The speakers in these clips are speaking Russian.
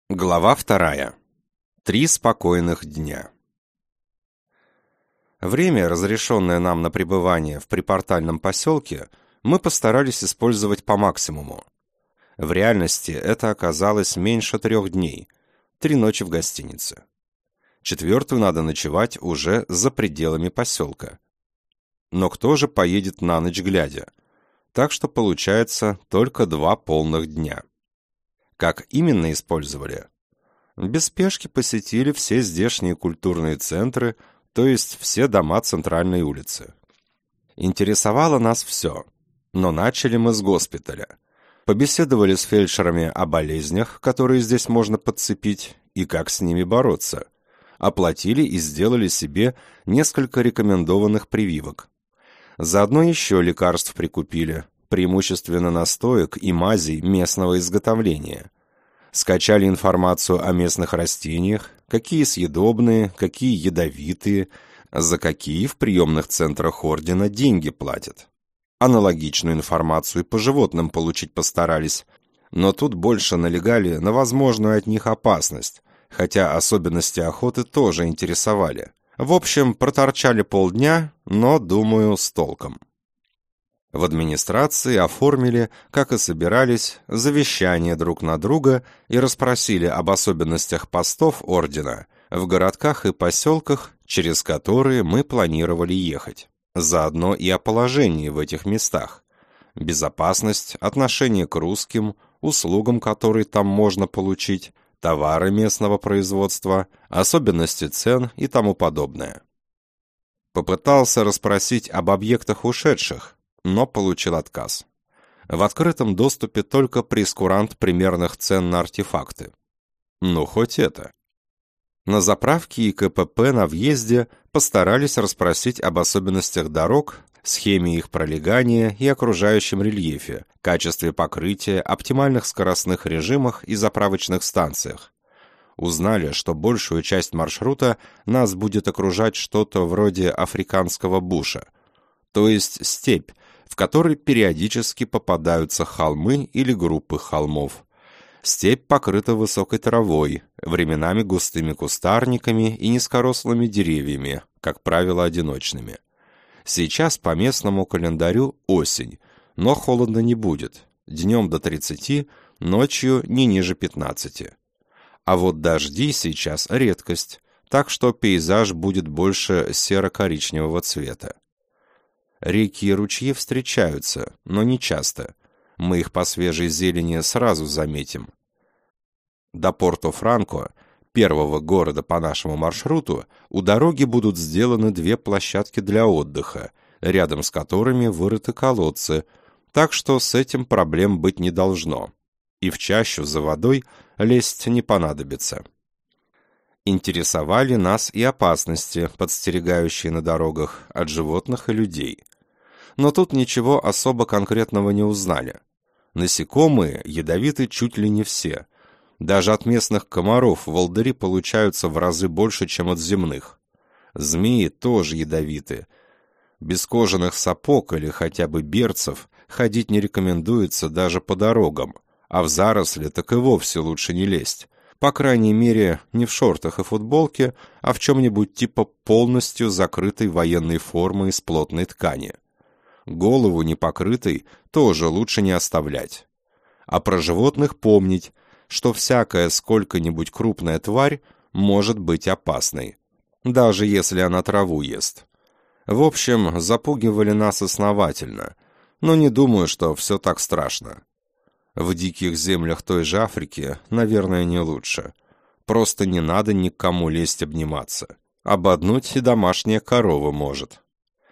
Глава 2. 3 спокойных дня. Время, разрешенное нам на пребывание в припортальном поселке, мы постарались использовать по максимуму. В реальности это оказалось меньше 3 дней, 3 ночи в гостинице. 4-ю надо ночевать уже за пределами поселка. Но кто же поедет на ночь глядя? Так что получается только 2 полных дня. Как именно использовали? Без спешки посетили все здешние культурные центры, то есть все дома центральной улицы. Интересовало нас все, но начали мы с госпиталя. Побеседовали с фельдшерами о болезнях, которые здесь можно подцепить, и как с ними бороться. Оплатили и сделали себе несколько рекомендованных прививок. Заодно еще лекарств прикупили, преимущественно настоек и мазей местного изготовления. Скачали информацию о местных растениях, какие съедобные, какие ядовитые, за какие в приемных центрах ордена деньги платят. Аналогичную информацию и по животным получить постарались, но тут больше налегали на возможную от них опасность, хотя особенности охоты тоже интересовали. В общем, проторчали полдня, но, думаю, с толком. В администрации оформили, как и собирались, завещание друг на друга и расспросили об особенностях постов ордена в городках и поселках, через которые мы планировали ехать. Заодно и о положении в этих местах. Безопасность, отношение к русским, услугам, которые там можно получить, товары местного производства, особенности цен и тому подобное. Попытался расспросить об объектах ушедших, но получил отказ. В открытом доступе только прейскурант примерных цен на артефакты. Ну, хоть это. На заправке и КПП на въезде постарались расспросить об особенностях дорог, схеме их пролегания и окружающем рельефе, качестве покрытия, оптимальных скоростных режимах и заправочных станциях. Узнали, что большую часть маршрута нас будет окружать что-то вроде африканского буша, то есть степь, в которой периодически попадаются холмы или группы холмов. Степь покрыта высокой травой, временами густыми кустарниками и низкорослыми деревьями, как правило, одиночными. Сейчас по местному календарю осень, но холодно не будет. Днем до 30, ночью не ниже 15. А вот дожди сейчас редкость, так что пейзаж будет больше серо-коричневого цвета. Реки и ручьи встречаются, но не часто. Мы их по свежей зелени сразу заметим. До Порто-Франко, первого города по нашему маршруту, у дороги будут сделаны 2 площадки для отдыха, рядом с которыми вырыты колодцы, так что с этим проблем быть не должно. И в чащу за водой лезть не понадобится. Интересовали нас и опасности, подстерегающие на дорогах, от животных и людей. Но тут ничего особо конкретного не узнали. Насекомые ядовиты чуть ли не все. Даже от местных комаров волдыри получаются в разы больше, чем от земных. Змеи тоже ядовиты. Без кожаных сапог или хотя бы берцев ходить не рекомендуется даже по дорогам, а в заросли так и вовсе лучше не лезть. По крайней мере, не в шортах и футболке, а в чем-нибудь типа полностью закрытой военной формы из плотной ткани. Голову непокрытой тоже лучше не оставлять. А про животных помнить, что всякая сколько-нибудь крупная тварь может быть опасной, даже если она траву ест. В общем, запугивали нас основательно, но не думаю, что все так страшно. В диких землях той же Африки, наверное, не лучше. Просто не надо никому лезть обниматься. Ободнуть и домашняя корова может.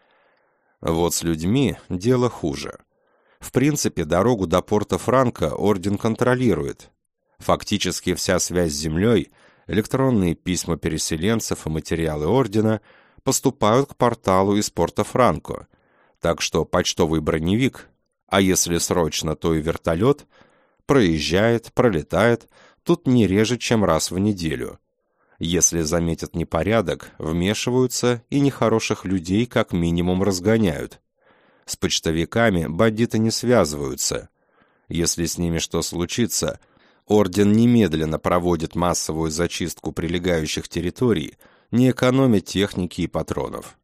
Вот с людьми дело хуже. В принципе, дорогу до Порто-Франко орден контролирует. Фактически вся связь с землей, электронные письма переселенцев и материалы ордена поступают к порталу из Порто-Франко, так что почтовый броневик, а если срочно, то и вертолет, проезжает, пролетает тут не реже, чем раз в неделю. Если заметят непорядок, вмешиваются и нехороших людей как минимум разгоняют. С почтовиками бандиты не связываются. Если с ними что случится, Орден немедленно проводит массовую зачистку прилегающих территорий, не экономя техники и патронов.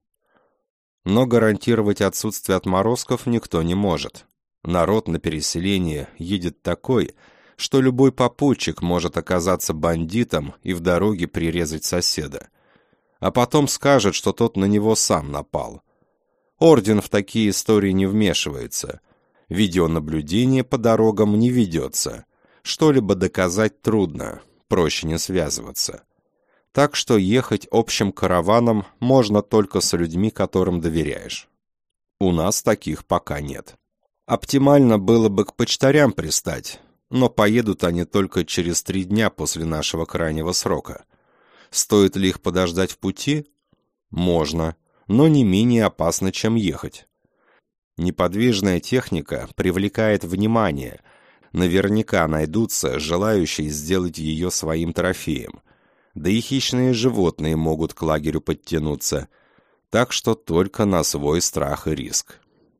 Но гарантировать отсутствие отморозков никто не может. Народ на переселение едет такой, что любой попутчик может оказаться бандитом и в дороге прирезать соседа. А потом скажет, что тот на него сам напал. Орден в такие истории не вмешивается. Видеонаблюдение по дорогам не ведется. Что-либо доказать трудно, проще не связываться. Так что ехать общим караваном можно только с людьми, которым доверяешь. У нас таких пока нет. Оптимально было бы к почтарям пристать, но поедут они только через 3 дня после нашего крайнего срока. Стоит ли их подождать в пути? Можно, но не менее опасно, чем ехать. Неподвижная техника привлекает внимание. Наверняка найдутся желающие сделать ее своим трофеем. Да и хищные животные могут к лагерю подтянуться. Так что только на свой страх и риск.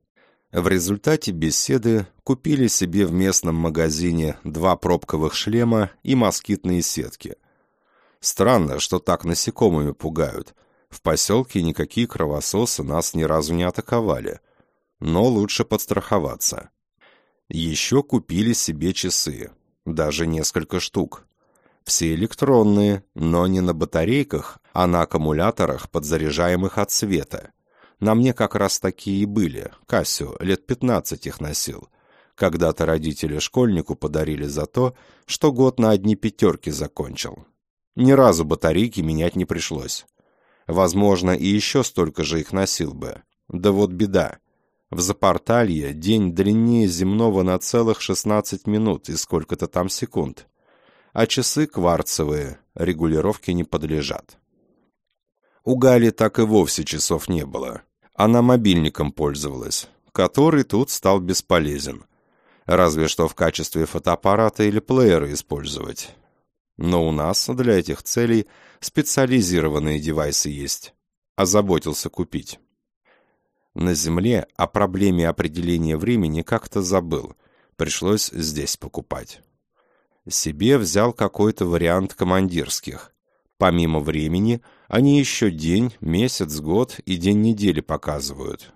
В результате беседы купили себе в местном магазине 2 пробковых шлема и москитные сетки. Странно, что так насекомыми пугают. В поселке никакие кровососы нас ни разу не атаковали. Но лучше подстраховаться. Еще купили себе часы. Даже несколько штук. Все электронные, но не на батарейках, а на аккумуляторах, подзаряжаемых от света. На мне как раз такие и были. Кассио, лет 15 их носил. Когда-то родители школьнику подарили за то, что год на одни 5 закончил. Ни разу батарейки менять не пришлось. Возможно, и еще столько же их носил бы. Да вот беда. В Запорталье день длиннее земного на целых 16 минут и сколько-то там секунд. А часы кварцевые, регулировке не подлежат. У Гали так и вовсе часов не было. Она мобильником пользовалась, который тут стал бесполезен. Разве что в качестве фотоаппарата или плеера использовать. Но у нас для этих целей специализированные девайсы есть. Озаботился купить. На Земле о проблеме определения времени как-то забыл. Пришлось здесь покупать. Себе взял какой-то вариант командирских. Помимо времени, они еще день, месяц, год и день недели показывают.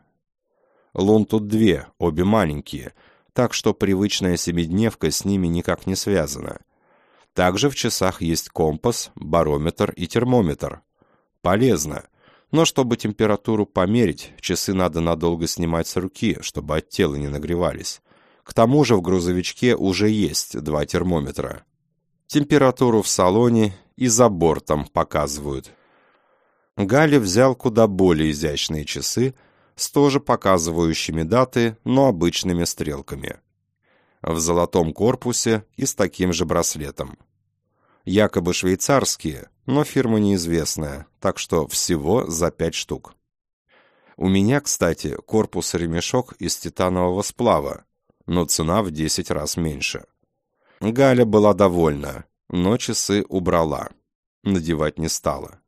Лун тут 2, обе маленькие, так что привычная 7-дневка с ними никак не связана. Также в часах есть компас, барометр и термометр. Полезно, но чтобы температуру померить, часы надо надолго снимать с руки, чтобы от тела не нагревались. К тому же в грузовичке уже есть 2 термометра. Температуру в салоне и за бортом показывают. Галя взял куда более изящные часы с тоже показывающими даты, но обычными стрелками. В золотом корпусе и с таким же браслетом. Якобы швейцарские, но фирма неизвестная, так что всего за 5 штук. У меня, кстати, корпус и ремешок из титанового сплава, но цена в 10 раз меньше. Галя была довольна, но часы убрала. Надевать не стала.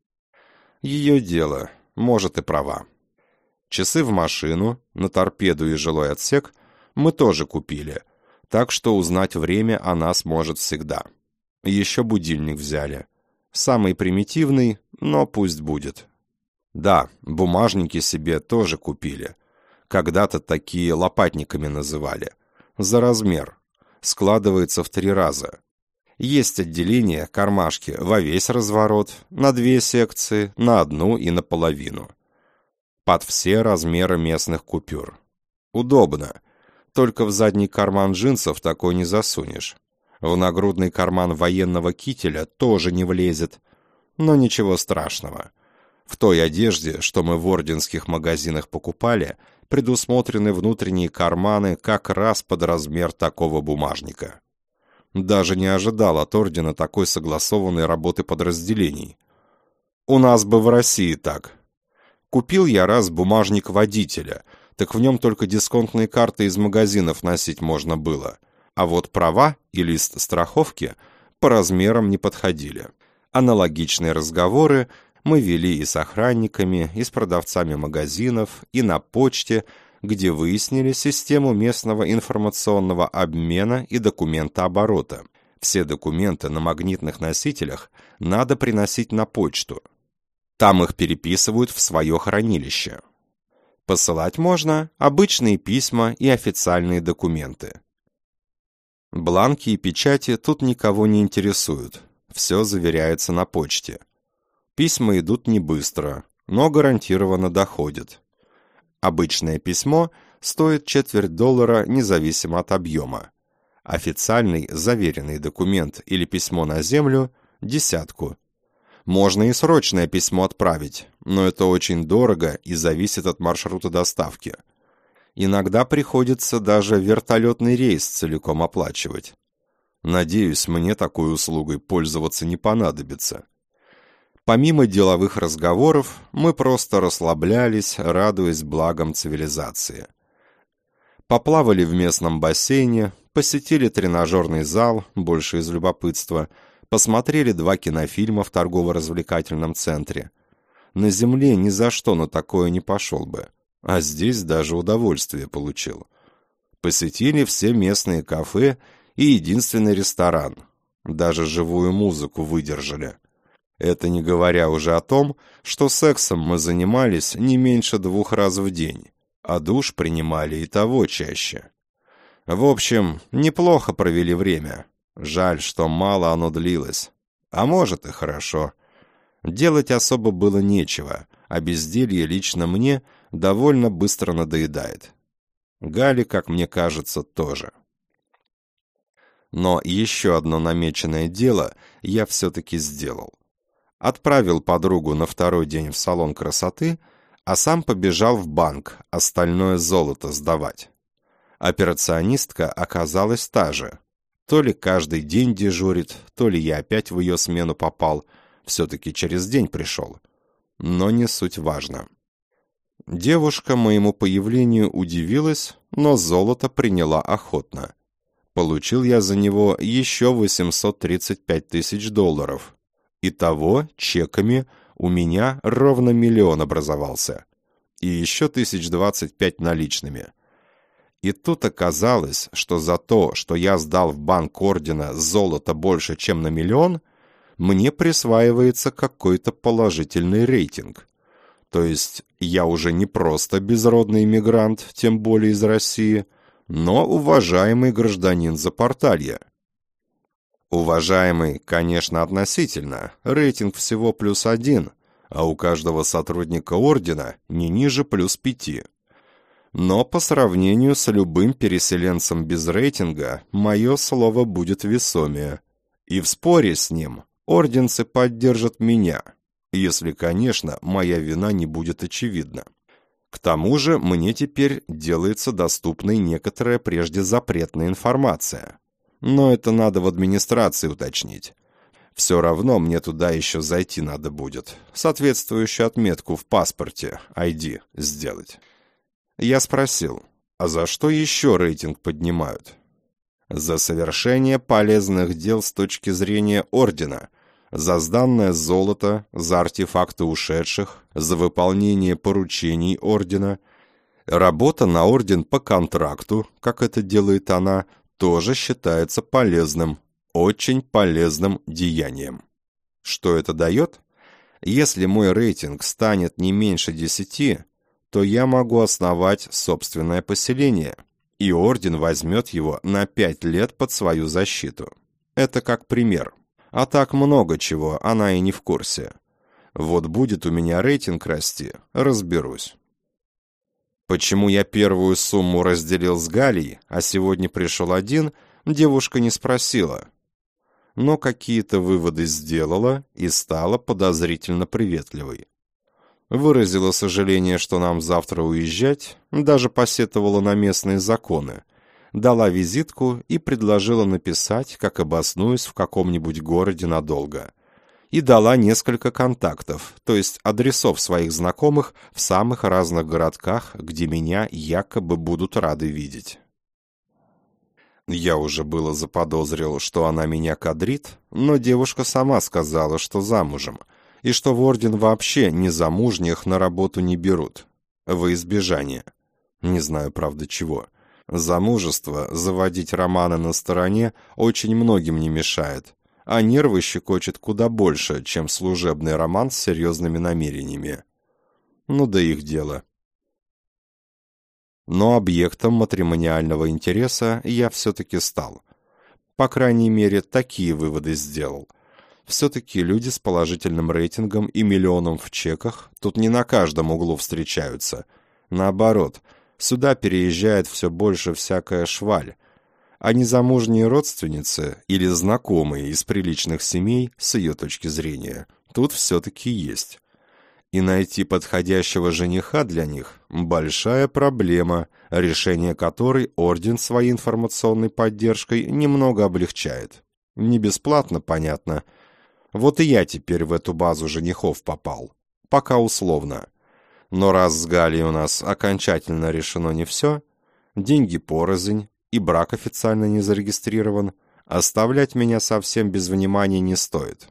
Ее дело, может и права. Часы в машину, на торпеду и жилой отсек мы тоже купили, так что узнать время она сможет всегда. Еще будильник взяли. Самый примитивный, но пусть будет. Да, бумажники себе тоже купили. Когда-то такие лопатниками называли. За размер. Складывается в 3 раза. Есть отделение, кармашки во весь разворот, на 2 секции, на 1 и на половину. Под все размеры местных купюр. Удобно. Только в задний карман джинсов такой не засунешь. В нагрудный карман военного кителя тоже не влезет. Но ничего страшного. В той одежде, что мы в орденских магазинах покупали, предусмотрены внутренние карманы как раз под размер такого бумажника. Даже не ожидал от ордена такой согласованной работы подразделений. У нас бы в России так. Купил я раз бумажник водителя, так в нем только дисконтные карты из магазинов носить можно было. А вот права и лист страховки по размерам не подходили. Аналогичные разговоры мы вели и с охранниками, и с продавцами магазинов, и на почте, где выяснили систему местного информационного обмена и документооборота. Все документы на магнитных носителях надо приносить на почту. Там их переписывают в свое хранилище. Посылать можно обычные письма и официальные документы. Бланки и печати тут никого не интересуют. Все заверяется на почте. Письма идут не быстро, но гарантированно доходят. Обычное письмо стоит $0,25 независимо от объема. Официальный заверенный документ или письмо на землю – 10. Можно и срочное письмо отправить, но это очень дорого и зависит от маршрута доставки. Иногда приходится даже вертолетный рейс целиком оплачивать. Надеюсь, мне такой услугой пользоваться не понадобится. Помимо деловых разговоров, мы просто расслаблялись, радуясь благам цивилизации. Поплавали в местном бассейне, посетили тренажерный зал, больше из любопытства, посмотрели 2 кинофильма в торгово-развлекательном центре. На земле ни за что на такое не пошел бы, а здесь даже удовольствие получил. Посетили все местные кафе и единственный ресторан. Даже живую музыку выдержали. Это не говоря уже о том, что сексом мы занимались не меньше 2 раз в день, а душ принимали и того чаще. В общем, неплохо провели время. Жаль, что мало оно длилось. А может и хорошо. Делать особо было нечего, а безделье лично мне довольно быстро надоедает. Гале, как мне кажется, тоже. Но еще одно намеченное дело я все-таки сделал. Отправил подругу на 2-й день в салон красоты, а сам побежал в банк остальное золото сдавать. Операционистка оказалась та же. То ли каждый день дежурит, то ли я опять в ее смену попал, все-таки через день пришел. Но не суть важно. Девушка моему появлению удивилась, но золото приняла охотно. Получил я за него еще $835 000. Итого, чеками, у меня ровно 1 000 000 образовался. И еще 25 наличными. И тут оказалось, что за то, что я сдал в банк ордена золото больше, чем на 1 000 000, мне присваивается какой-то положительный рейтинг. То есть я уже не просто безродный иммигрант, тем более из России, но уважаемый гражданин Запорталья. Уважаемый, конечно, относительно, рейтинг всего +1, а у каждого сотрудника ордена не ниже +5. Но по сравнению с любым переселенцем без рейтинга, мое слово будет весомее. И в споре с ним орденцы поддержат меня, если, конечно, моя вина не будет очевидна. К тому же мне теперь делается доступной некоторая прежде запретная информация. Но это надо в администрации уточнить. Все равно мне туда еще зайти надо будет, соответствующую отметку в паспорте, ID, сделать. Я спросил, а за что еще рейтинг поднимают? За совершение полезных дел с точки зрения ордена, за сданное золото, за артефакты ушедших, за выполнение поручений ордена. Работа на орден по контракту, как это делает она, тоже считается полезным, очень полезным деянием. Что это дает? Если мой рейтинг станет не меньше 10, то я могу основать собственное поселение, и орден возьмет его на 5 лет под свою защиту. Это как пример. А так много чего, она и не в курсе. Вот будет у меня рейтинг расти, разберусь. Почему я первую сумму разделил с Галей, а сегодня пришел один, девушка не спросила. Но какие-то выводы сделала и стала подозрительно приветливой. Выразила сожаление, что нам завтра уезжать, даже посетовала на местные законы, дала визитку и предложила написать, как обоснуюсь в каком-нибудь городе надолго. И дала несколько контактов, то есть адресов своих знакомых в самых разных городках, где меня якобы будут рады видеть. Я уже было заподозрил, что она меня кадрит, но девушка сама сказала, что замужем, и что в орден вообще незамужних на работу не берут, во избежание. Не знаю, правда, чего. Замужество, заводить романы на стороне очень многим не мешает, а нервы щекочет куда больше, чем служебный роман с серьезными намерениями. Ну да их дело. Но объектом матримониального интереса я все-таки стал. По крайней мере, такие выводы сделал. Все-таки люди с положительным рейтингом и миллионом в чеках тут не на каждом углу встречаются. Наоборот, сюда переезжает все больше всякая шваль. А незамужние родственницы или знакомые из приличных семей, с ее точки зрения, тут все-таки есть. И найти подходящего жениха для них – большая проблема, решение которой орден своей информационной поддержкой немного облегчает. Не бесплатно, понятно. Вот и я теперь в эту базу женихов попал. Пока условно. Но раз с Галей у нас окончательно решено не все, деньги порознь и брак официально не зарегистрирован, оставлять меня совсем без внимания не стоит.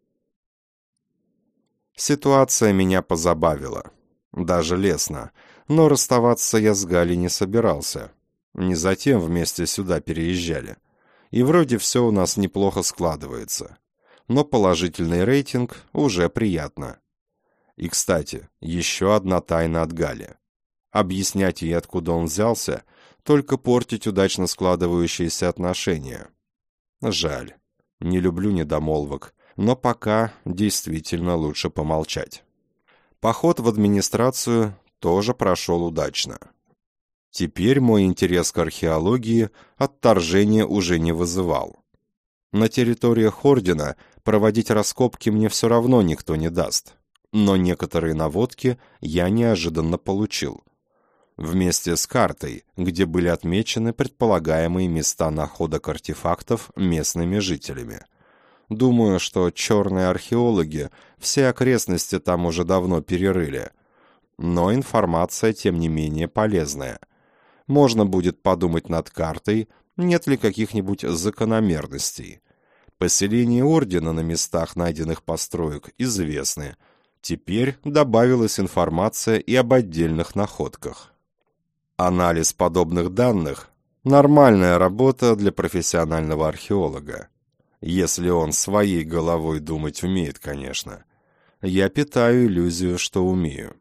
Ситуация меня позабавила. Даже лестно. Но расставаться я с Галей не собирался. Не затем вместе сюда переезжали. И вроде все у нас неплохо складывается. Но положительный рейтинг уже приятно. И, кстати, еще одна тайна от Гали. Объяснять ей, откуда он взялся, только портить удачно складывающиеся отношения. Жаль. Не люблю недомолвок. Но пока действительно лучше помолчать. Поход в администрацию тоже прошел удачно. Теперь мой интерес к археологии отторжения уже не вызывал. На территориях ордена проводить раскопки мне все равно никто не даст, но некоторые наводки я неожиданно получил. Вместе с картой, где были отмечены предполагаемые места находок артефактов местными жителями. Думаю, что черные археологи все окрестности там уже давно перерыли. Но информация, тем не менее, полезная. Можно будет подумать над картой, нет ли каких-нибудь закономерностей. Поселения ордена на местах найденных построек известны. Теперь добавилась информация и об отдельных находках. Анализ подобных данных – нормальная работа для профессионального археолога. Если он своей головой думать умеет, конечно. Я питаю иллюзию, что умею.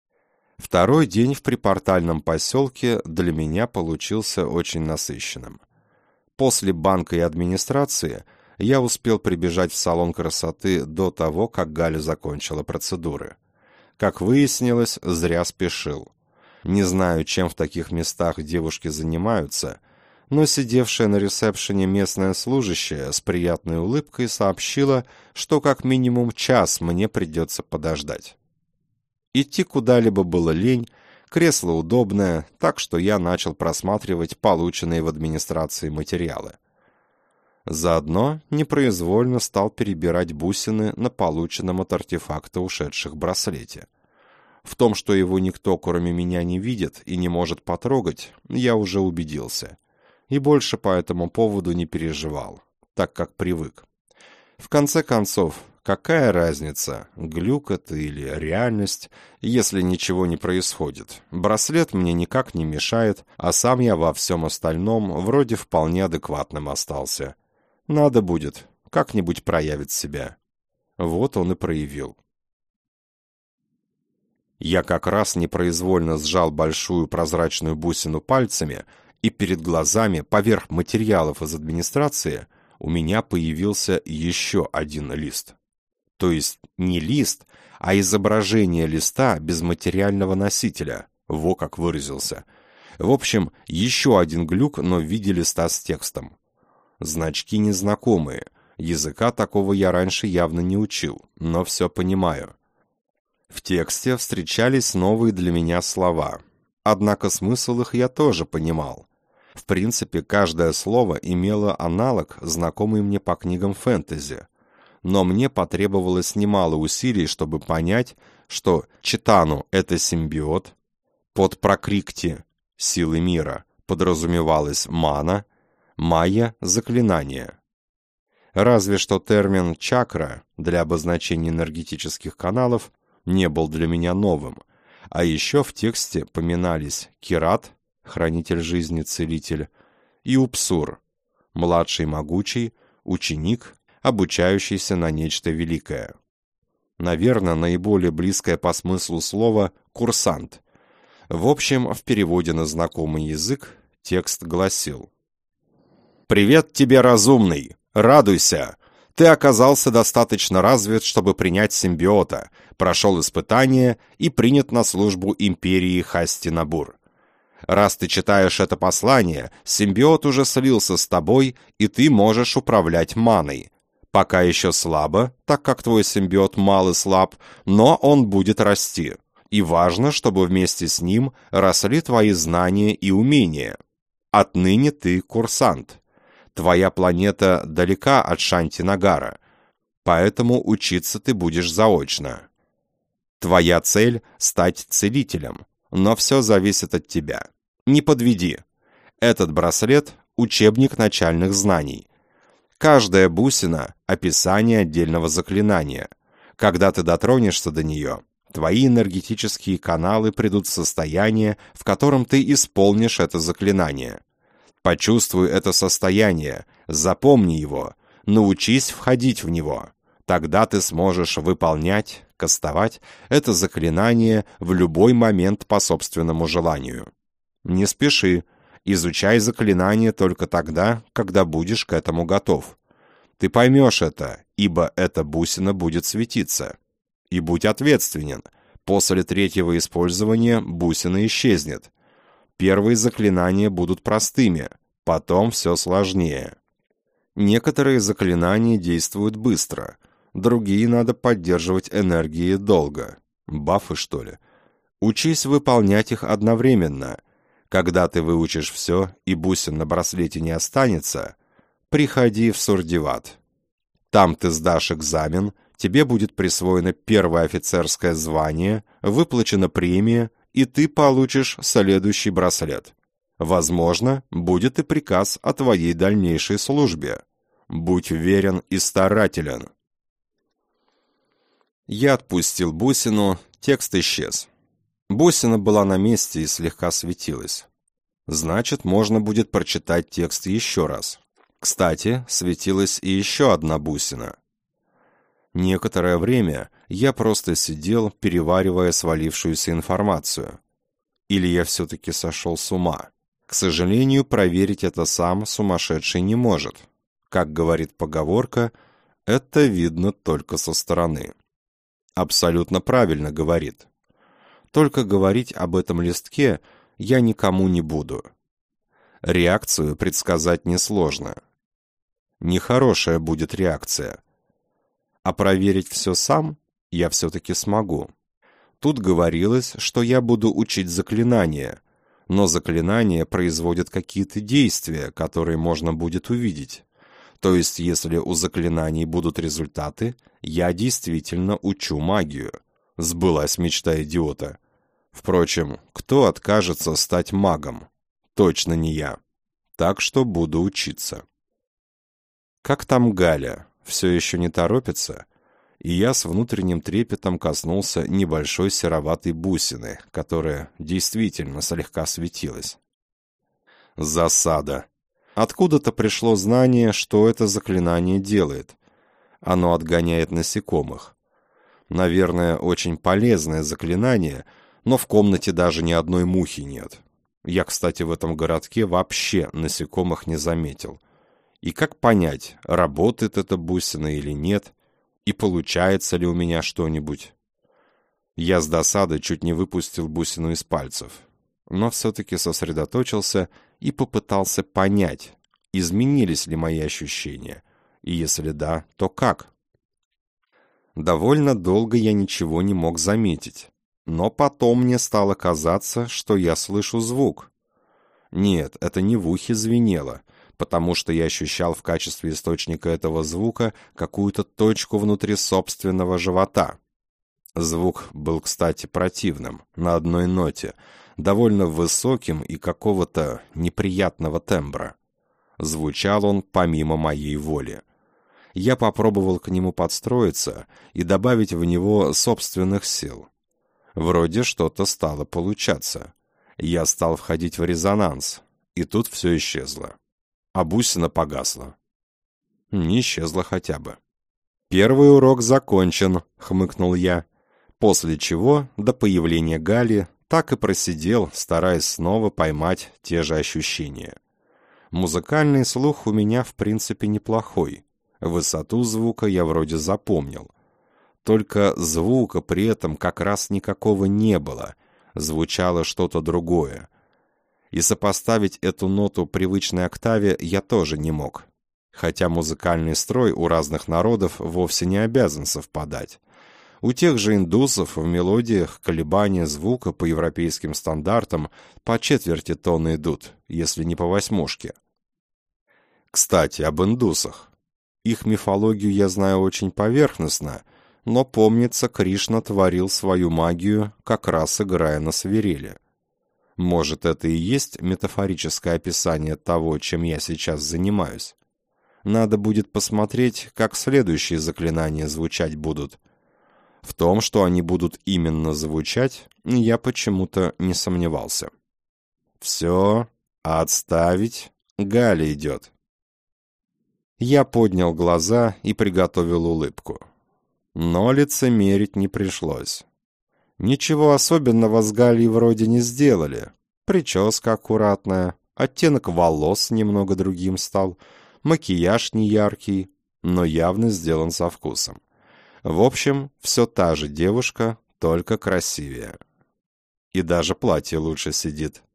Второй день в припортальном поселке для меня получился очень насыщенным. После банка и администрации я успел прибежать в салон красоты до того, как Галя закончила процедуры. Как выяснилось, зря спешил. Не знаю, чем в таких местах девушки занимаются, но сидевшая на ресепшене местная служащая с приятной улыбкой сообщила, что как минимум час мне придется подождать. Идти куда-либо было лень, кресло удобное, так что я начал просматривать полученные в администрации материалы. Заодно непроизвольно стал перебирать бусины на полученном от артефакта ушедших браслете. В том, что его никто, кроме меня, не видит и не может потрогать, я уже убедился. И больше по этому поводу не переживал, так как привык. В конце концов, какая разница, глюк это или реальность, если ничего не происходит? Браслет мне никак не мешает, а сам я во всем остальном вроде вполне адекватным остался. Надо будет, как-нибудь проявить себя. Вот он и проявил. Я как раз непроизвольно сжал большую прозрачную бусину пальцами, и перед глазами, поверх материалов из администрации, у меня появился еще один лист. То есть не лист, а изображение листа без материального носителя. Во как выразился. В общем, еще один глюк, но в виде листа с текстом. Значки незнакомые. Языка такого я раньше явно не учил, но все понимаю. В тексте встречались новые для меня слова. Однако смысл их я тоже понимал. В принципе, каждое слово имело аналог, знакомый мне по книгам фэнтези. Но мне потребовалось немало усилий, чтобы понять, что читану — это симбиот, под прокрикти — силы мира подразумевалась мана, майя — заклинание. Разве что термин «чакра» для обозначения энергетических каналов не был для меня новым, а еще в тексте поминались кират, хранитель жизни, целитель, и Упсур, младший могучий, ученик, обучающийся на нечто великое. Наверное, наиболее близкое по смыслу слова «курсант». В общем, в переводе на знакомый язык текст гласил: «Привет тебе, разумный! Радуйся! Ты оказался достаточно развит, чтобы принять симбиота, прошел испытание и принят на службу империи Хастинабур. Раз ты читаешь это послание, симбиот уже слился с тобой, и ты можешь управлять маной. Пока еще слабо, так как твой симбиот мал и слаб, но он будет расти. И важно, чтобы вместе с ним росли твои знания и умения. Отныне ты курсант. Твоя планета далека от Шанти-Нагара, поэтому учиться ты будешь заочно. Твоя цель — стать целителем, но все зависит от тебя. Не подведи. Этот браслет — учебник начальных знаний. Каждая бусина — описание отдельного заклинания. Когда ты дотронешься до нее, твои энергетические каналы придут в состояние, в котором ты исполнишь это заклинание. Почувствуй это состояние, запомни его, научись входить в него. Тогда ты сможешь выполнять, кастовать это заклинание в любой момент по собственному желанию. Не спеши, изучай заклинание только тогда, когда будешь к этому готов. Ты поймешь это, ибо эта бусина будет светиться. И будь ответственен, после 3-го использования бусина исчезнет. Первые заклинания будут простыми, потом все сложнее. Некоторые заклинания действуют быстро, другие надо поддерживать энергией долго. Бафы, что ли? Учись выполнять их одновременно. Когда ты выучишь все и бусин на браслете не останется, приходи в Сурдиват. Там ты сдашь экзамен, тебе будет присвоено 1-е офицерское звание, выплачена премия, и ты получишь следующий браслет. Возможно, будет и приказ о твоей дальнейшей службе. Будь верен и старателен. Я отпустил бусину, текст исчез. Бусина была на месте и слегка светилась. Значит, можно будет прочитать текст еще раз. Кстати, светилась и еще одна бусина. Некоторое время я просто сидел, переваривая свалившуюся информацию. Или я все-таки сошел с ума? К сожалению, проверить это сам сумасшедший не может. Как говорит поговорка, это видно только со стороны. Абсолютно правильно говорит. Только говорить об этом листке я никому не буду. Реакцию предсказать несложно. Нехорошая будет реакция. А проверить все сам я все-таки смогу. Тут говорилось, что я буду учить заклинания, но заклинания производят какие-то действия, которые можно будет увидеть. То есть, если у заклинаний будут результаты, я действительно учу магию. Сбылась мечта идиота. Впрочем, кто откажется стать магом? Точно не я. Так что буду учиться. Как там Галя? Все еще не торопится? И я с внутренним трепетом коснулся небольшой сероватой бусины, которая действительно слегка светилась. Засада. Откуда-то пришло знание, что это заклинание делает. Оно отгоняет насекомых. Наверное, очень полезное заклинание, но в комнате даже ни одной мухи нет. Я, кстати, в этом городке вообще насекомых не заметил. И как понять, работает эта бусина или нет, и получается ли у меня что-нибудь? Я с досады чуть не выпустил бусину из пальцев, но все-таки сосредоточился и попытался понять, изменились ли мои ощущения, и если да, то как? Довольно долго я ничего не мог заметить, но потом мне стало казаться, что я слышу звук. Нет, это не в ухе звенело, потому что я ощущал в качестве источника этого звука какую-то точку внутри собственного живота. Звук был, кстати, противным, на одной ноте, довольно высоким и какого-то неприятного тембра. Звучал он помимо моей воли. Я попробовал к нему подстроиться и добавить в него собственных сил. Вроде что-то стало получаться. Я стал входить в резонанс, и тут все исчезло. А бусина погасла. Не исчезла хотя бы. «Первый урок закончен», — хмыкнул я, после чего до появления Гали так и просидел, стараясь снова поймать те же ощущения. Музыкальный слух у меня в принципе неплохой. Высоту звука я вроде запомнил. Только звука при этом как раз никакого не было, звучало что-то другое. И сопоставить эту ноту привычной октаве я тоже не мог. Хотя музыкальный строй у разных народов вовсе не обязан совпадать. У тех же индусов в мелодиях колебания звука по европейским стандартам по четверти тона идут, если не по восьмушке. Кстати, об индусах. Их мифологию я знаю очень поверхностно, но, помнится, Кришна творил свою магию, как раз играя на свирели. Может, это и есть метафорическое описание того, чем я сейчас занимаюсь? Надо будет посмотреть, как следующие заклинания звучать будут. В том, что они будут именно звучать, я почему-то не сомневался. «Все, отставить, Галя идет». Я поднял глаза и приготовил улыбку. Но лицемерить не пришлось. Ничего особенного с Галей вроде не сделали. Прическа аккуратная, оттенок волос немного другим стал, макияж неяркий, но явно сделан со вкусом. В общем, все та же девушка, только красивее. И даже платье лучше сидит.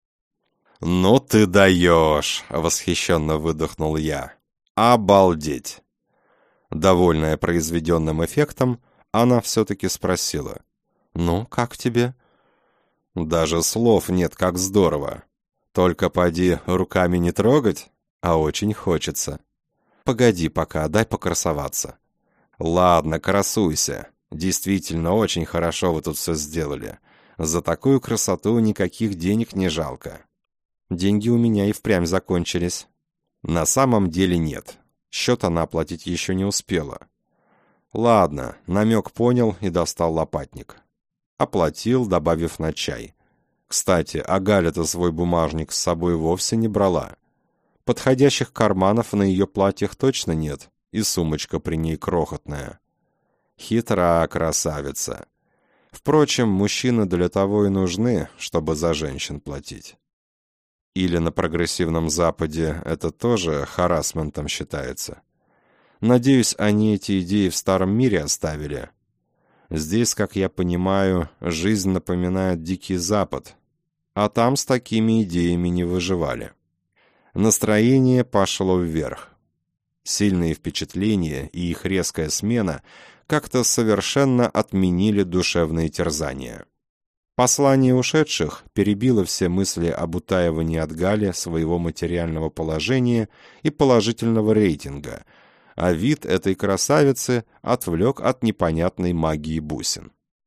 «Ну ты даешь!» — восхищенно выдохнул я. «Обалдеть!» Довольная произведенным эффектом, она все-таки спросила. «Ну, как тебе?» «Даже слов нет, как здорово. Только поди руками не трогать, а очень хочется. Погоди пока, дай покрасоваться». «Ладно, красуйся. Действительно, очень хорошо вы тут все сделали. За такую красоту никаких денег не жалко». Деньги у меня и впрямь закончились. На самом деле нет. Счет она оплатить еще не успела. Ладно, намек понял и достал лопатник. Оплатил, добавив на чай. Кстати, а Галя-то свой бумажник с собой вовсе не брала. Подходящих карманов на ее платьях точно нет, и сумочка при ней крохотная. Хитра красавица. Впрочем, мужчины для того и нужны, чтобы за женщин платить. Или на прогрессивном Западе это тоже харассментом считается. Надеюсь, они эти идеи в старом мире оставили. Здесь, как я понимаю, жизнь напоминает Дикий Запад, а там с такими идеями не выживали. Настроение пошло вверх. Сильные впечатления и их резкая смена как-то совершенно отменили душевные терзания. Послание ушедших перебило все мысли об утаивании от Гали своего материального положения и положительного рейтинга, а вид этой красавицы отвлек от непонятной магии бусин.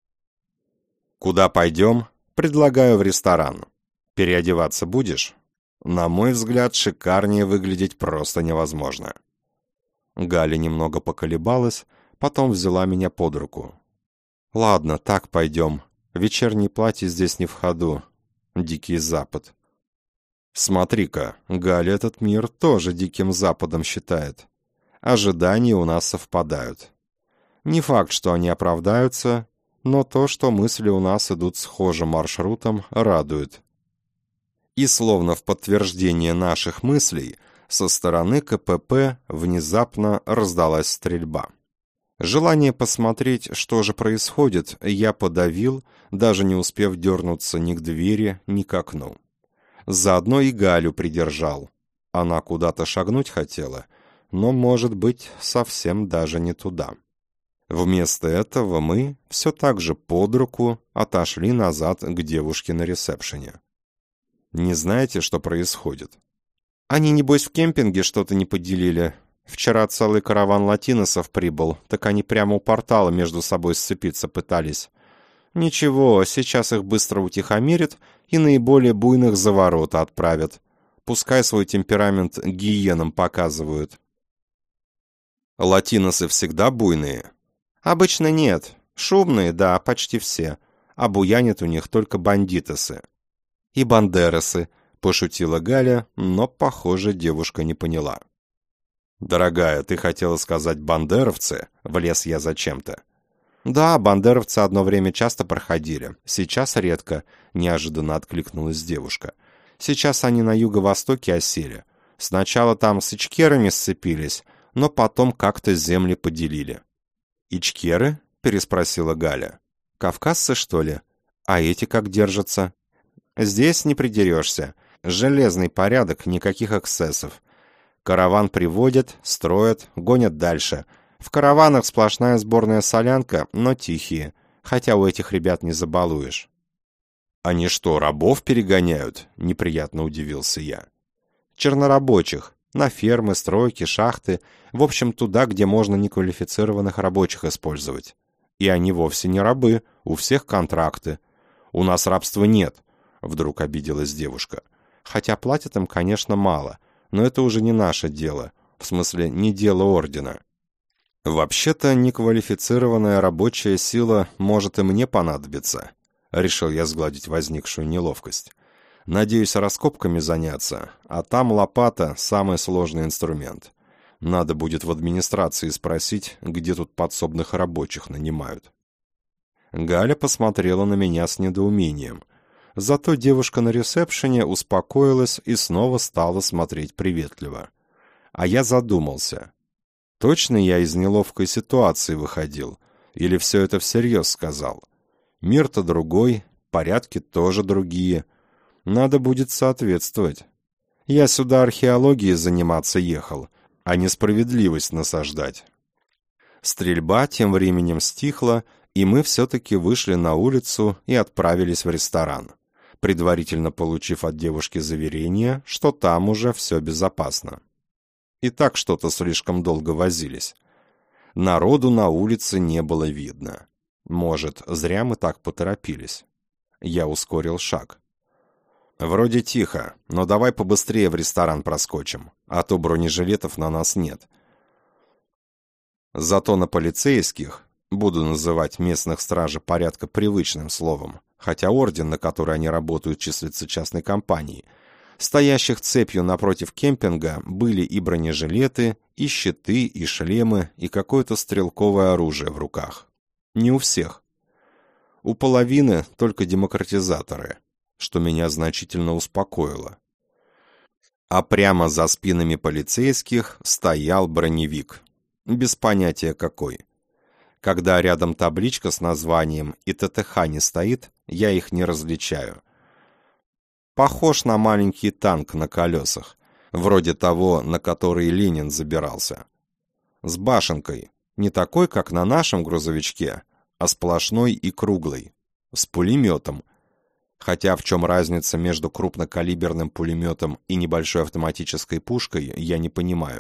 «Куда пойдем? Предлагаю в ресторан. Переодеваться будешь? На мой взгляд, шикарнее выглядеть просто невозможно». Галя немного поколебалась, потом взяла меня под руку. «Ладно, так пойдем. Вечернее платье здесь не в ходу. Дикий Запад». «Смотри-ка, Галя этот мир тоже Диким Западом считает. Ожидания у нас совпадают. Не факт, что они оправдаются, но то, что мысли у нас идут схожим маршрутом, радует». И словно в подтверждение наших мыслей, со стороны КПП внезапно раздалась стрельба. Желание посмотреть, что же происходит, я подавил, даже не успев дернуться ни к двери, ни к окну. Заодно и Галю придержал. Она куда-то шагнуть хотела, но, может быть, совсем даже не туда. Вместо этого мы все так же под руку отошли назад к девушке на ресепшене. «Не знаете, что происходит?» «Они, небось, в кемпинге что-то не поделили. Вчера целый караван латиносов прибыл, так они прямо у портала между собой сцепиться пытались. Ничего, сейчас их быстро утихомирят и наиболее буйных за ворота отправят. Пускай свой темперамент гиенам показывают». «Латиносы всегда буйные?» «Обычно нет. Шумные, да, почти все. А буянят у них только бандитосы». «И бандерасы», — пошутила Галя, но, похоже, девушка не поняла. «Дорогая, ты хотела сказать бандеровцы?» — влез я зачем-то. «Да, бандеровцы одно время часто проходили, сейчас редко», — неожиданно откликнулась девушка. «Сейчас они на юго-востоке осели. Сначала там с ичкерами сцепились, но потом как-то земли поделили». «Ичкеры?» — переспросила Галя. «Кавказцы, что ли? А эти как держатся?» «Здесь не придерешься. Железный порядок, никаких эксцессов. Караван приводят, строят, гонят дальше. В караванах сплошная сборная солянка, но тихие, хотя у этих ребят не забалуешь». «Они что, рабов перегоняют?» — неприятно удивился я. «Чернорабочих. На фермы, стройки, шахты. В общем, туда, где можно неквалифицированных рабочих использовать. И они вовсе не рабы, у всех контракты. У нас рабства нет», — вдруг обиделась девушка. «Хотя платят им, конечно, мало, но это уже не наше дело, в смысле, не дело ордена». «Вообще-то неквалифицированная рабочая сила может и мне понадобиться», — решил я сгладить возникшую неловкость. «Надеюсь, раскопками заняться, а там лопата — самый сложный инструмент. Надо будет в администрации спросить, где тут подсобных рабочих нанимают». Галя посмотрела на меня с недоумением. Зато девушка на ресепшене успокоилась и снова стала смотреть приветливо. А я задумался. Точно я из неловкой ситуации выходил? Или все это всерьез сказал? Мир-то другой, порядки тоже другие. Надо будет соответствовать. Я сюда археологией заниматься ехал, а не справедливость насаждать. Стрельба тем временем стихла, и мы все-таки вышли на улицу и отправились в ресторан, предварительно получив от девушки заверение, что там уже все безопасно. И так что-то слишком долго возились. Народу на улице не было видно. Может, зря мы так поторопились. Я ускорил шаг. «Вроде тихо, но давай побыстрее в ресторан проскочим, а то бронежилетов на нас нет». Зато на полицейских, буду называть местных стражей порядка привычным словом, хотя орден, на который они работают, числится частной компанией, стоящих цепью напротив кемпинга были и бронежилеты, и щиты, и шлемы, и какое-то стрелковое оружие в руках. Не у всех. У половины только демократизаторы, что меня значительно успокоило. А прямо за спинами полицейских стоял броневик. Без понятия какой. Когда рядом табличка с названием и ТТХ не стоит, я их не различаю. Похож на маленький танк на колесах, вроде того, на который Ленин забирался. С башенкой, не такой, как на нашем грузовичке, а сплошной и круглый, с пулеметом. Хотя в чем разница между крупнокалиберным пулеметом и небольшой автоматической пушкой, я не понимаю.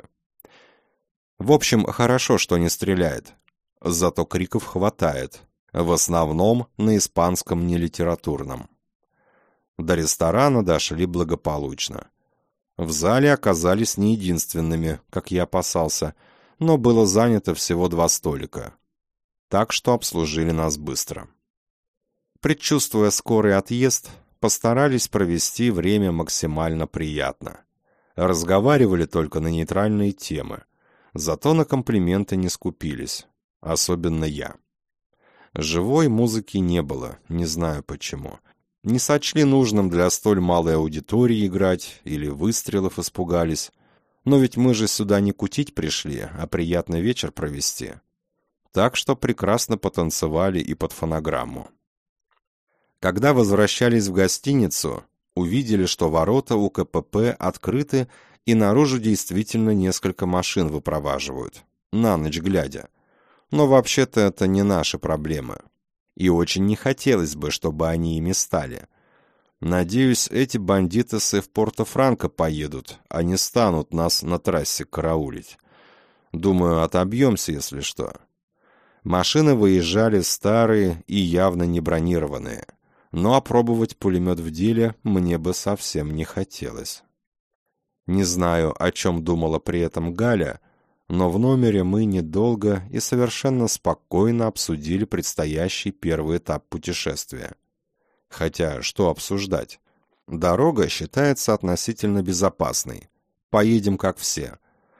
В общем, хорошо, что не стреляет. Зато криков хватает, в основном на испанском нелитературном. До ресторана дошли благополучно. В зале оказались не единственными, как я опасался, но было занято всего 2 столика. Так что обслужили нас быстро. Предчувствуя скорый отъезд, постарались провести время максимально приятно. Разговаривали только на нейтральные темы, зато на комплименты не скупились, особенно я. Живой музыки не было, не знаю почему. Не сочли нужным для столь малой аудитории играть или выстрелов испугались. Но ведь мы же сюда не кутить пришли, а приятный вечер провести. Так что прекрасно потанцевали и под фонограмму. Когда возвращались в гостиницу, увидели, что ворота у КПП открыты и наружу действительно несколько машин выпроваживают, на ночь глядя. Но вообще-то это не наши проблемы. И очень не хотелось бы, чтобы они ими стали. Надеюсь, эти бандитосы в Порто-Франко поедут, а не станут нас на трассе караулить. Думаю, отобьемся, если что. Машины выезжали старые и явно не бронированные. Но опробовать пулемет в деле мне бы совсем не хотелось. Не знаю, о чем думала при этом Галя, но в номере мы недолго и совершенно спокойно обсудили предстоящий первый этап путешествия. Хотя, что обсуждать? Дорога считается относительно безопасной. Поедем как все.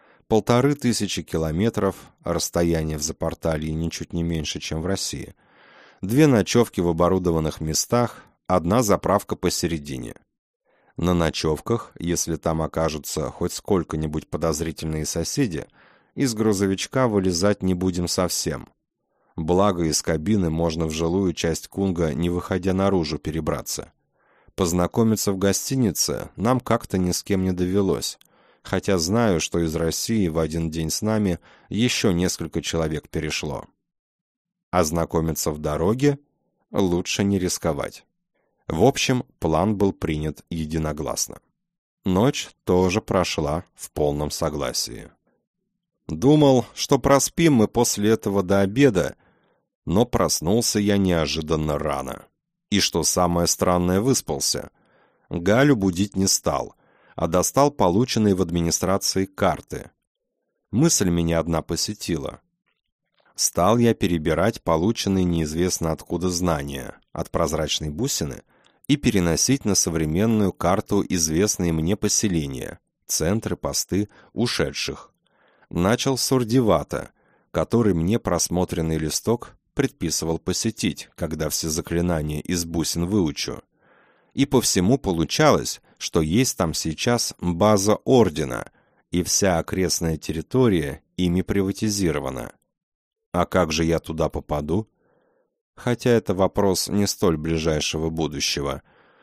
1500 километров, расстояние в Запорталье ничуть не меньше, чем в России. 2 ночевки в оборудованных местах, 1 заправка посередине. На ночевках, если там окажутся хоть сколько-нибудь подозрительные соседи, из грузовичка вылезать не будем совсем. Благо, из кабины можно в жилую часть Кунга, не выходя наружу, перебраться. Познакомиться в гостинице нам как-то ни с кем не довелось, хотя знаю, что из России в один день с нами еще несколько человек перешло. А знакомиться в дороге лучше не рисковать. В общем, план был принят единогласно. Ночь тоже прошла в полном согласии. Думал, что проспим мы после этого до обеда, но проснулся я неожиданно рано. И что самое странное, выспался. Галю будить не стал, а достал полученные в администрации карты. Мысль меня одна посетила. Стал я перебирать полученные неизвестно откуда знания от прозрачной бусины и переносить на современную карту известные мне поселения, центры, посты ушедших. Начал с Урдивата, который мне просмотренный листок предписывал посетить, когда все заклинания из бусин выучу. И по всему получалось, что есть там сейчас база Ордена, и вся окрестная территория ими приватизирована. А как же я туда попаду? Хотя это вопрос не столь ближайшего будущего.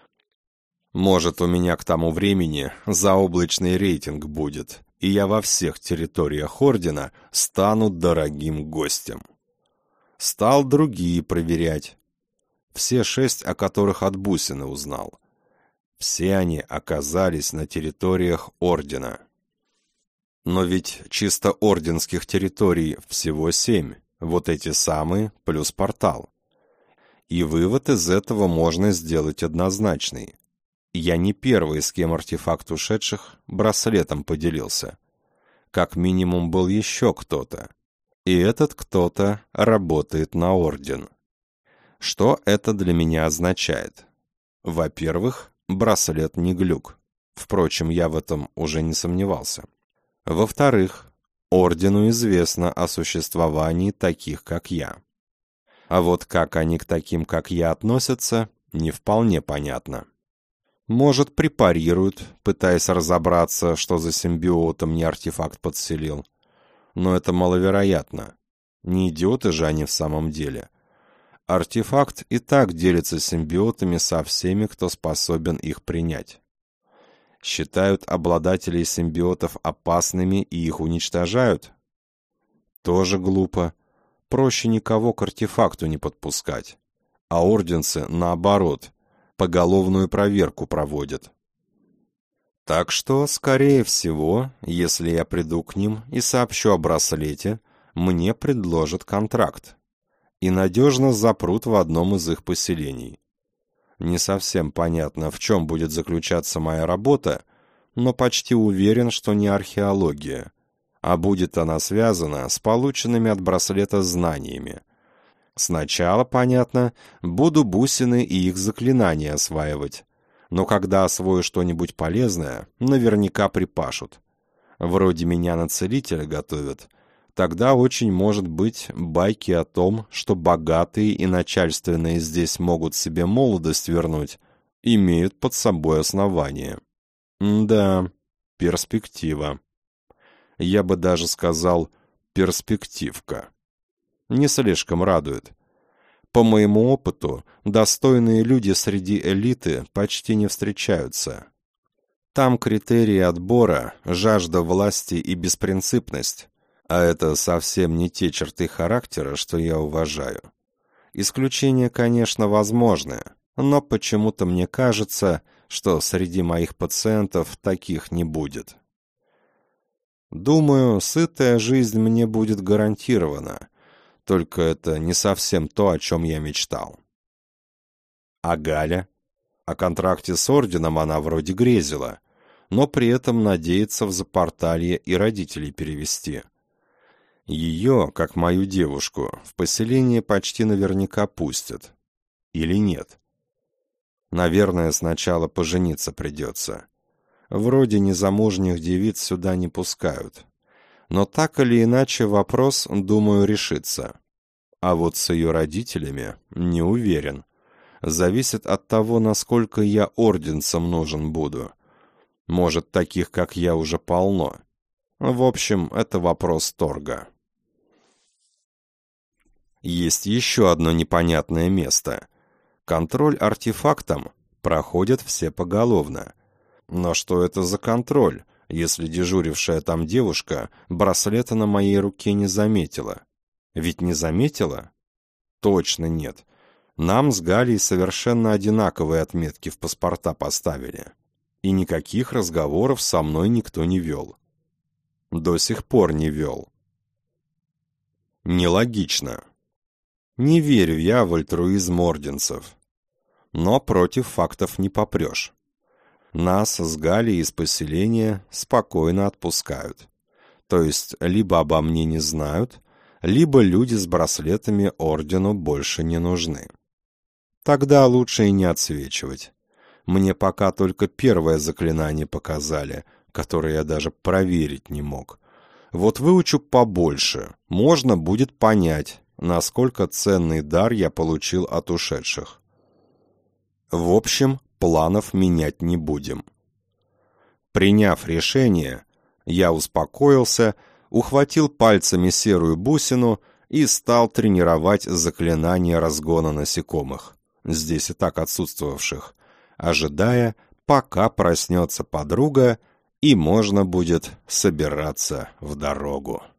Может, у меня к тому времени заоблачный рейтинг будет, и я во всех территориях Ордена стану дорогим гостем. Стал другие проверять. Все 6, о которых от бусины узнал. Все они оказались на территориях Ордена. Но ведь чисто орденских территорий всего 7, вот эти самые, плюс портал. И вывод из этого можно сделать однозначный. Я не первый, с кем артефакт ушедших браслетом поделился. Как минимум был еще кто-то. И этот кто-то работает на Орден. Что это для меня означает? Во-первых, браслет не глюк. Впрочем, я в этом уже не сомневался. Во-вторых, Ордену известно о существовании таких, как я. А вот как они к таким, как я, относятся, не вполне понятно. Может, препарируют, пытаясь разобраться, что за симбиота мне артефакт подселил. Но это маловероятно. Не идиоты же они в самом деле. Артефакт и так делится симбиотами со всеми, кто способен их принять. Считают обладателей симбиотов опасными и их уничтожают? Тоже глупо. Проще никого к артефакту не подпускать. А орденцы, наоборот, поголовную проверку проводят. Так что, скорее всего, если я приду к ним и сообщу о браслете, мне предложат контракт и надежно запрут в одном из их поселений. Не совсем понятно, в чем будет заключаться моя работа, но почти уверен, что не археология, а будет она связана с полученными от браслета знаниями. Сначала, понятно, буду бусины и их заклинания осваивать, но когда освою что-нибудь полезное, наверняка припашут. Вроде меня на целителя готовят. Тогда очень может быть байки о том, что богатые и начальственные здесь могут себе молодость вернуть, имеют под собой основание. Да, перспектива. Я бы даже сказал, перспективка. Не слишком радует. По моему опыту, достойные люди среди элиты почти не встречаются. Там критерии отбора, жажда власти и беспринципность, а это совсем не те черты характера, что я уважаю. Исключения, конечно, возможны, но почему-то мне кажется, что среди моих пациентов таких не будет. Думаю, сытая жизнь мне будет гарантирована, только это не совсем то, о чем я мечтал. А Галя? О контракте с Орденом она вроде грезила, но при этом надеется в Запорталье и родителей перевести. Ее, как мою девушку, в поселение почти наверняка пустят. Или нет? Наверное, сначала пожениться придется. Вроде незамужних девиц сюда не пускают. Но так или иначе вопрос, думаю, решится. А вот с ее родителями не уверен. Зависит от того, насколько я орденцам нужен буду. Может, таких, как я, уже полно. В общем, это вопрос торга. Есть еще одно непонятное место. Контроль артефактом проходят все поголовно. Но что это за контроль, если дежурившая там девушка браслета на моей руке не заметила? Ведь не заметила? Точно нет. Нам с Галей совершенно одинаковые отметки в паспорта поставили. И никаких разговоров со мной никто не вел. До сих пор не вел. Нелогично. Не верю я в альтруизм орденцев. Но против фактов не попрешь. Нас с Галей из поселения спокойно отпускают. То есть, либо обо мне не знают, либо люди с браслетами ордену больше не нужны. Тогда лучше и не отсвечивать. Мне пока только первое заклинание показали, которое я даже проверить не мог. Вот выучу побольше, можно будет понять, насколько ценный дар я получил от ушедших. В общем, планов менять не будем. Приняв решение, я успокоился, ухватил пальцами серую бусину и стал тренировать заклинание разгона насекомых, здесь и так отсутствовавших, ожидая, пока проснется подруга, и можно будет собираться в дорогу.